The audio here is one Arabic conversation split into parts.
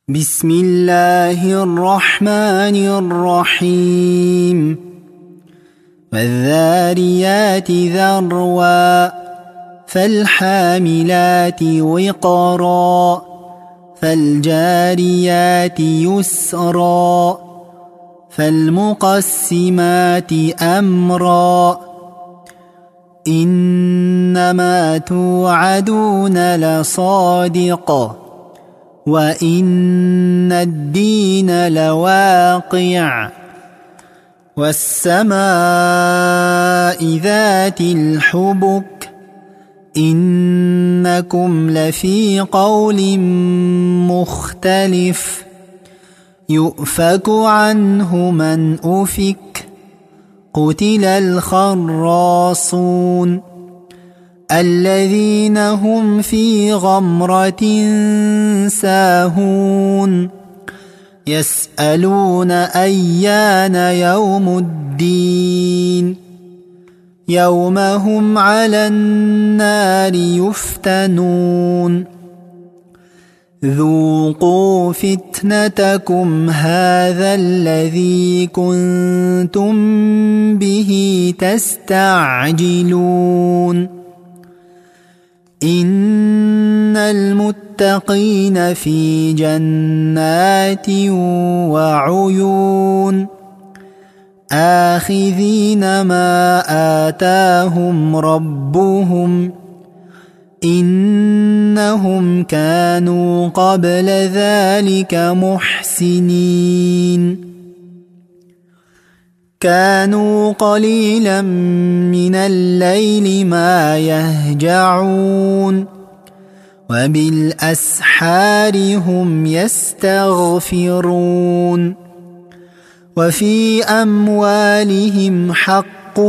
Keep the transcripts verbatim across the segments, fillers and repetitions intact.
بسم الله الرحمن الرحيم والذاريات ذروا فالحاملات وقرا فالجاريات يسرا فالمقسمات أمرا إنما توعدون لصادق وإن الدين لواقع والسماء ذات الحبك إنكم لفي قول مختلف يؤفك عنه من أفك قتل الخراصون الذين هم في غمرة ساهون يسألون أيان يوم الدين يوم هم على النار يفتنون ذوقوا فتنتكم هذا الذي كنتم به تستعجلون إن المتقين في جنات وعيون آخذين ما آتاهم ربهم إنهم كانوا قبل ذلك محسنين كانوا قليلا من الليل ما يهجعون وبالأسحار هم يستغفرون وفي أموالهم حق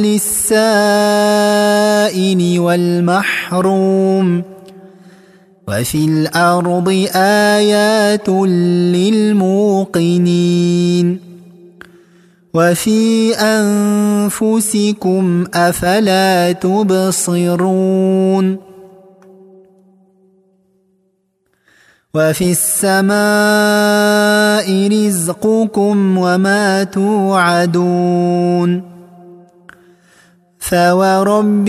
للسائل والمحروم وفي الأرض آيات للموقنين وفي أنفسكم أفلا تبصرون وفي السماء رزقكم وما توعدون فورب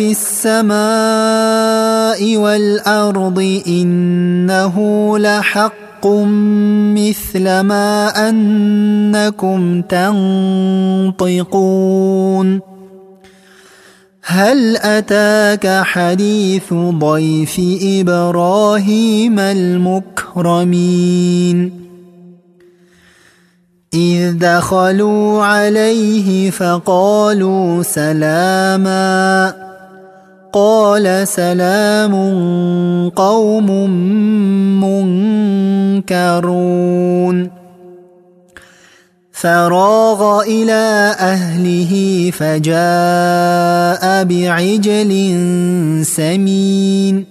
السماء والأرض إنه لحق مثل ما أنكم تنطقون هل أتاك حديث ضيف إبراهيم المكرمين إذ دخلوا عليه فقالوا سلاما قال سلام قوم منكرون فراغ إلى أهله فجاء بعجل سمين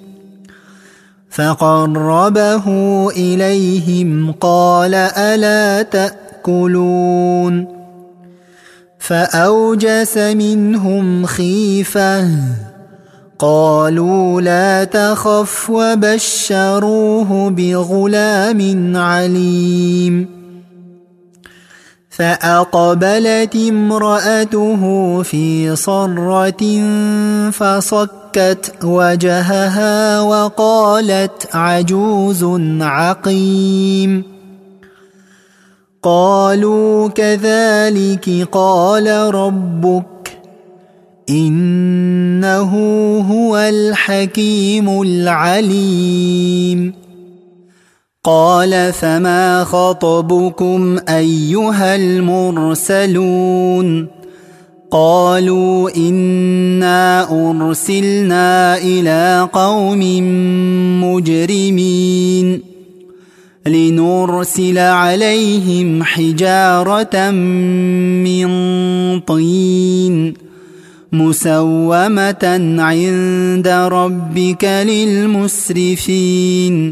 فقربه إليهم قال ألا تأكلون فأوجس منهم خيفة قالوا لا تخف وبشروه بغلام عليم فأقبلت امرأته في صرة فصكت وجهها وقالت عجوز عقيم قالوا كذلك قال ربك إنه هو الحكيم العليم قال فما خطبكم أيها المرسلون قالوا إنا أرسلنا إلى قوم مجرمين لنرسل عليهم حجارة من طين مسومة عند ربك للمسرفين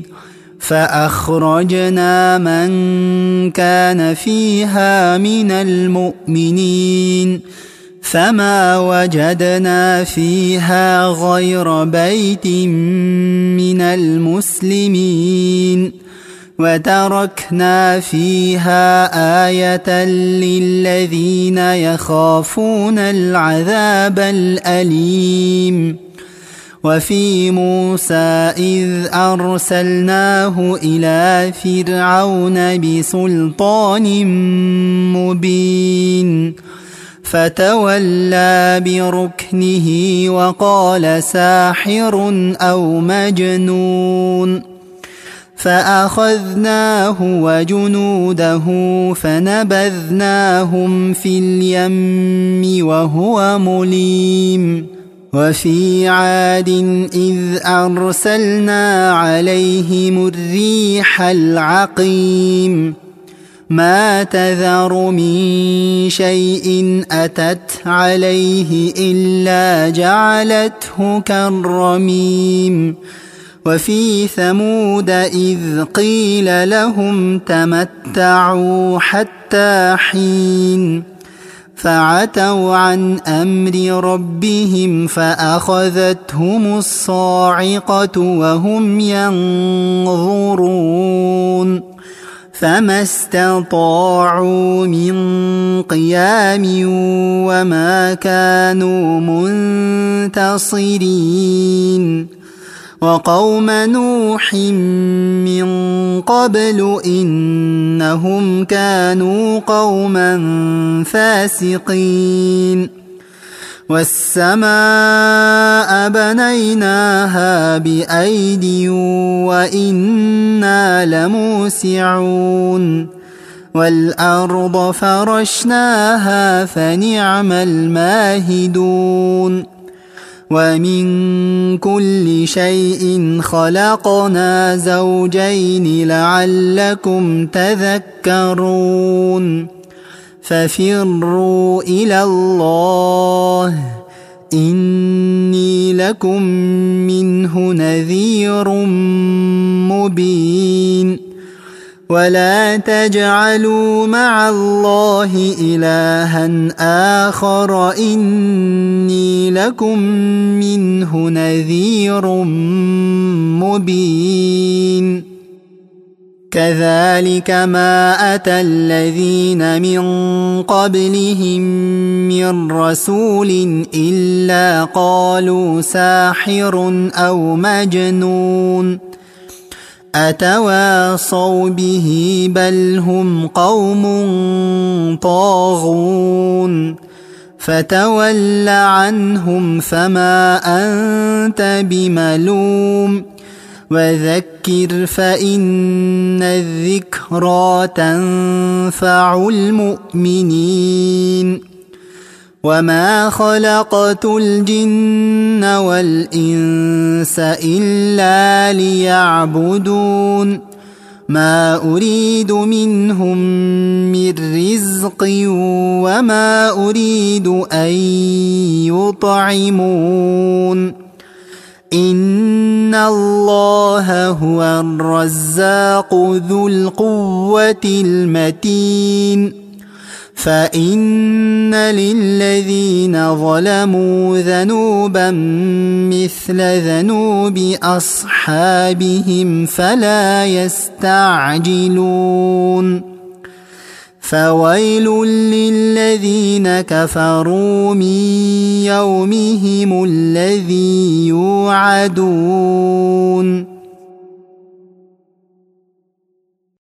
فأخرجنا من كان فيها من المؤمنين فما وجدنا فيها غير بيت من المسلمين وتركنا فيها آية للذين يخافون العذاب الأليم. وفي موسى إذ أرسلناه إلى فرعون بسلطان مبين فتولى بركنه وقال ساحر أو مجنون، فأخذناه وجنوده فنبذناهم في اليم وهو مليم. وفي عاد إذ أرسلنا عليهم الريح العقيم ما تذر من شيء أتت عليه إلا جعلته كالرميم. وفي ثمود إذ قيل لهم تمتعوا حتى حين فعتوا عن أمر ربهم فأخذتهم الصاعقة وهم ينظرون فما استطاعوا من قيام وما كانوا منتصرين. وقوم نوح من قبل إنهم كانوا قوما فاسقين. والسماء بنيناها بأيد وإنا لموسعون. والأرض فرشناها فنعم الماهدون. ومن كل شيء خلقنا زوجين لعلكم تذكرون. ففروا إلى الله إني لكم منه نذير مبين. ولا تجعلوا مع الله إلها آخر إني لكم منه نذير مبين. كذلك ما أتى الذين من قبلهم من رسول إلا قالوا ساحر أو مجنون أتواصوا به بل هم قوم طاغون. فتول عنهم فما أنت بملوم وذكر فإن الذكرى تنفع المؤمنين. وما خلقت الجن والإنس إلا ليعبدون ما أريد منهم من رزق وما أريد أن يطعمون. إن الله هو الرزاق ذو القوة المتين. فإن للذين ظلموا ذنوبا مثل ذنوب أصحابهم فلا يستعجلون. فويل للذين كفروا من يومهم الذي يوعدون.